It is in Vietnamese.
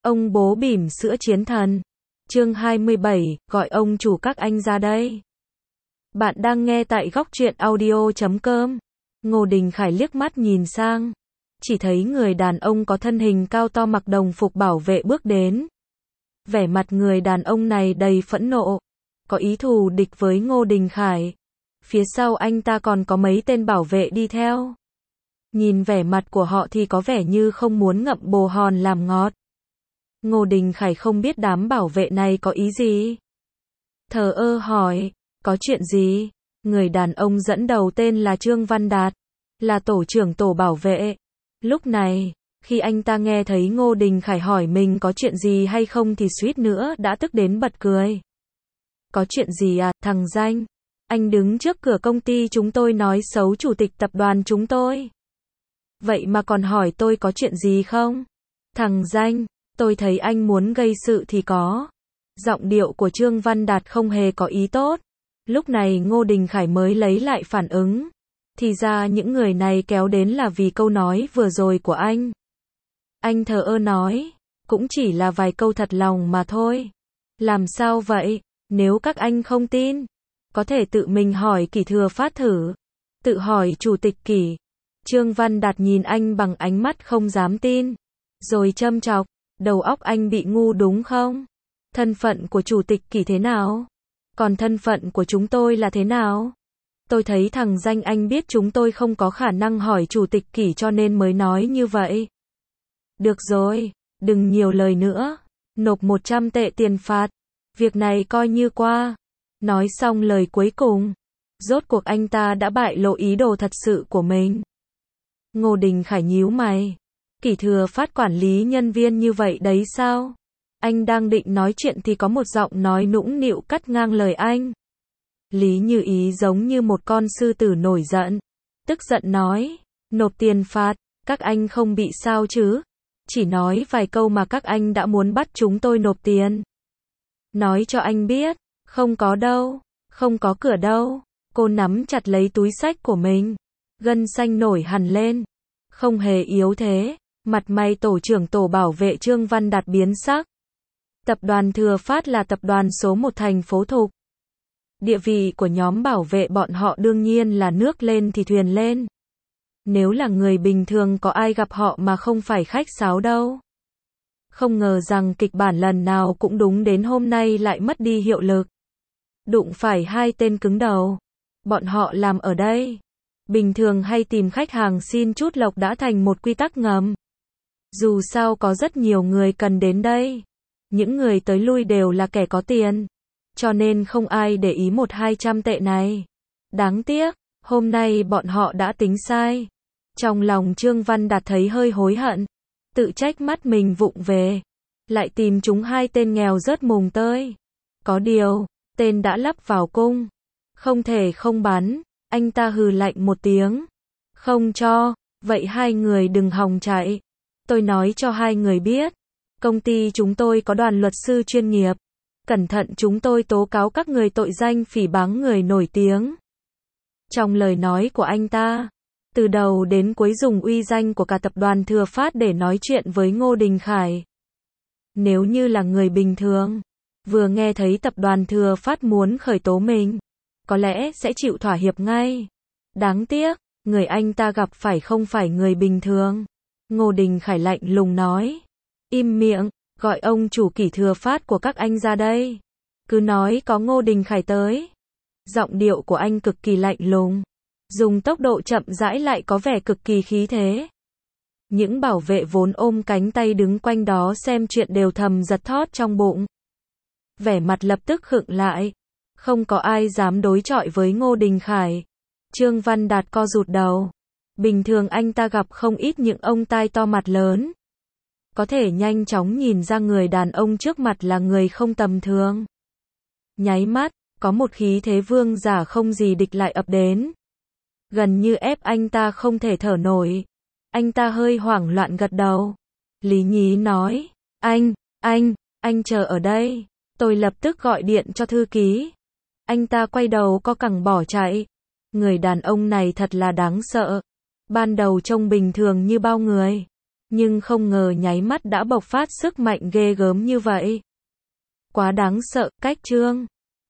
Ông bố bỉm sữa chiến thần. Chương 27, gọi ông chủ các anh ra đây. Bạn đang nghe tại góc truyện audio.com. Ngô Đình Khải liếc mắt nhìn sang. Chỉ thấy người đàn ông có thân hình cao to mặc đồng phục bảo vệ bước đến. Vẻ mặt người đàn ông này đầy phẫn nộ. Có ý thù địch với Ngô Đình Khải. Phía sau anh ta còn có mấy tên bảo vệ đi theo. Nhìn vẻ mặt của họ thì có vẻ như không muốn ngậm bồ hòn làm ngọt. Ngô Đình Khải không biết đám bảo vệ này có ý gì. Thờ ơ hỏi, có chuyện gì? Người đàn ông dẫn đầu tên là Trương Văn Đạt, là tổ trưởng tổ bảo vệ. Lúc này, khi anh ta nghe thấy Ngô Đình Khải hỏi mình có chuyện gì hay không thì suýt nữa đã tức đến bật cười. Có chuyện gì à, thằng danh? Anh đứng trước cửa công ty chúng tôi nói xấu chủ tịch tập đoàn chúng tôi. Vậy mà còn hỏi tôi có chuyện gì không? Thằng danh, tôi thấy anh muốn gây sự thì có. Giọng điệu của Trương Văn Đạt không hề có ý tốt. Lúc này Ngô Đình Khải mới lấy lại phản ứng. Thì ra những người này kéo đến là vì câu nói vừa rồi của anh. Anh thờ ơ nói, cũng chỉ là vài câu thật lòng mà thôi. Làm sao vậy? Nếu các anh không tin, có thể tự mình hỏi Kỷ Thừa Phát thử. Tự hỏi chủ tịch Kỷ. Trương Văn Đạt nhìn anh bằng ánh mắt không dám tin. Rồi châm chọc, đầu óc anh bị ngu đúng không? Thân phận của chủ tịch Kỷ thế nào? Còn thân phận của chúng tôi là thế nào? Tôi thấy thằng danh anh biết chúng tôi không có khả năng hỏi chủ tịch Kỷ cho nên mới nói như vậy. Được rồi, đừng nhiều lời nữa. Nộp 100 tệ tiền phạt. Việc này coi như qua. Nói xong lời cuối cùng. Rốt cuộc anh ta đã bại lộ ý đồ thật sự của mình. Ngô Đình Khải nhíu mày. Kỷ Thừa Phát quản lý nhân viên như vậy đấy sao? Anh đang định nói chuyện thì có một giọng nói nũng nịu cắt ngang lời anh. Lý Như Ý giống như một con sư tử nổi giận. Tức giận nói, nộp tiền phạt, các anh không bị sao chứ? Chỉ nói vài câu mà các anh đã muốn bắt chúng tôi nộp tiền. Nói cho anh biết, không có đâu, không có cửa đâu. Cô nắm chặt lấy túi xách của mình. Gân xanh nổi hẳn lên. Không hề yếu thế. Mặt mày tổ trưởng tổ bảo vệ Trương Văn Đạt biến sắc. Tập đoàn Thừa Phát là tập đoàn số 1 thành phố Thục. Địa vị của nhóm bảo vệ bọn họ đương nhiên là nước lên thì thuyền lên. Nếu là người bình thường có ai gặp họ mà không phải khách sáo đâu. Không ngờ rằng kịch bản lần nào cũng đúng đến hôm nay lại mất đi hiệu lực. Đụng phải hai tên cứng đầu. Bọn họ làm ở đây. Bình thường hay tìm khách hàng xin chút lộc đã thành một quy tắc ngầm. Dù sao có rất nhiều người cần đến đây. Những người tới lui đều là kẻ có tiền. Cho nên không ai để ý 100-200 tệ này. Đáng tiếc, hôm nay bọn họ đã tính sai. Trong lòng Trương Văn Đạt thấy hơi hối hận. Tự trách mắt mình vụng về. Lại tìm chúng hai tên nghèo rớt mùng tơi. Có điều, tên đã lắp vào cung. Không thể không bắn. Anh ta hừ lạnh một tiếng. Không cho, vậy hai người đừng hòng chạy. Tôi nói cho hai người biết. Công ty chúng tôi có đoàn luật sư chuyên nghiệp. Cẩn thận chúng tôi tố cáo các người tội danh phỉ báng người nổi tiếng. Trong lời nói của anh ta, từ đầu đến cuối dùng uy danh của cả tập đoàn Thừa Phát để nói chuyện với Ngô Đình Khải. Nếu như là người bình thường, vừa nghe thấy tập đoàn Thừa Phát muốn khởi tố mình, có lẽ sẽ chịu thỏa hiệp ngay. Đáng tiếc, người anh ta gặp phải không phải người bình thường. Ngô Đình Khải lạnh lùng nói. Im miệng, gọi ông chủ Kỷ Thừa Phát của các anh ra đây. Cứ nói có Ngô Đình Khải tới. Giọng điệu của anh cực kỳ lạnh lùng. Dùng tốc độ chậm rãi lại có vẻ cực kỳ khí thế. Những bảo vệ vốn ôm cánh tay đứng quanh đó xem chuyện đều thầm giật thót trong bụng. Vẻ mặt lập tức khựng lại. Không có ai dám đối chọi với Ngô Đình Khải. Trương Văn Đạt co rụt đầu. Bình thường anh ta gặp không ít những ông tai to mặt lớn. Có thể nhanh chóng nhìn ra người đàn ông trước mặt là người không tầm thường. Nháy mắt, có một khí thế vương giả không gì địch lại ập đến. Gần như ép anh ta không thể thở nổi. Anh ta hơi hoảng loạn gật đầu. Lý Nhí nói, anh chờ ở đây. Tôi lập tức gọi điện cho thư ký. Anh ta quay đầu co cẳng bỏ chạy. Người đàn ông này thật là đáng sợ. Ban đầu trông bình thường như bao người. nhưng không ngờ nháy mắt đã bộc phát sức mạnh ghê gớm như vậy. Quá đáng sợ, cách Trương